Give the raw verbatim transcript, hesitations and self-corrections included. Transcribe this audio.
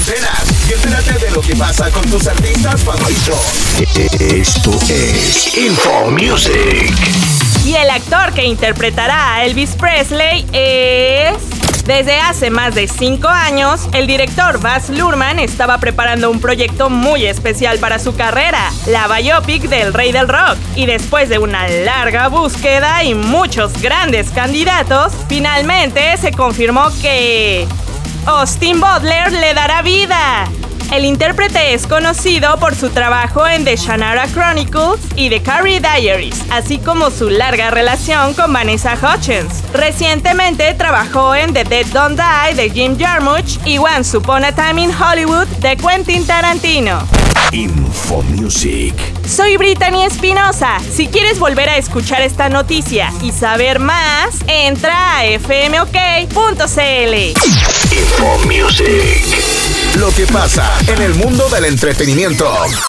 antenas y entérate de lo que pasa con tus artistas favoritos. Esto es Info Music. Y el actor que interpretará a Elvis Presley es... Desde hace más de cinco años, el director Baz Luhrmann estaba preparando un proyecto muy especial para su carrera, la biopic del Rey del Rock. Y después de una larga búsqueda y muchos grandes candidatos, finalmente se confirmó que Austin Butler le dará vida. El intérprete es conocido por su trabajo en The Shannara Chronicles y The Carrie Diaries, así como su larga relación con Vanessa Hudgens. Recientemente trabajó en The Dead Don't Die de Jim Jarmusch y Once Upon a Time in Hollywood de Quentin Tarantino. Info Music. Soy Brittany Espinosa. Si quieres volver a escuchar esta noticia y saber más, entra a f m o k punto c l. Info Music. Lo que pasa en el mundo del entretenimiento.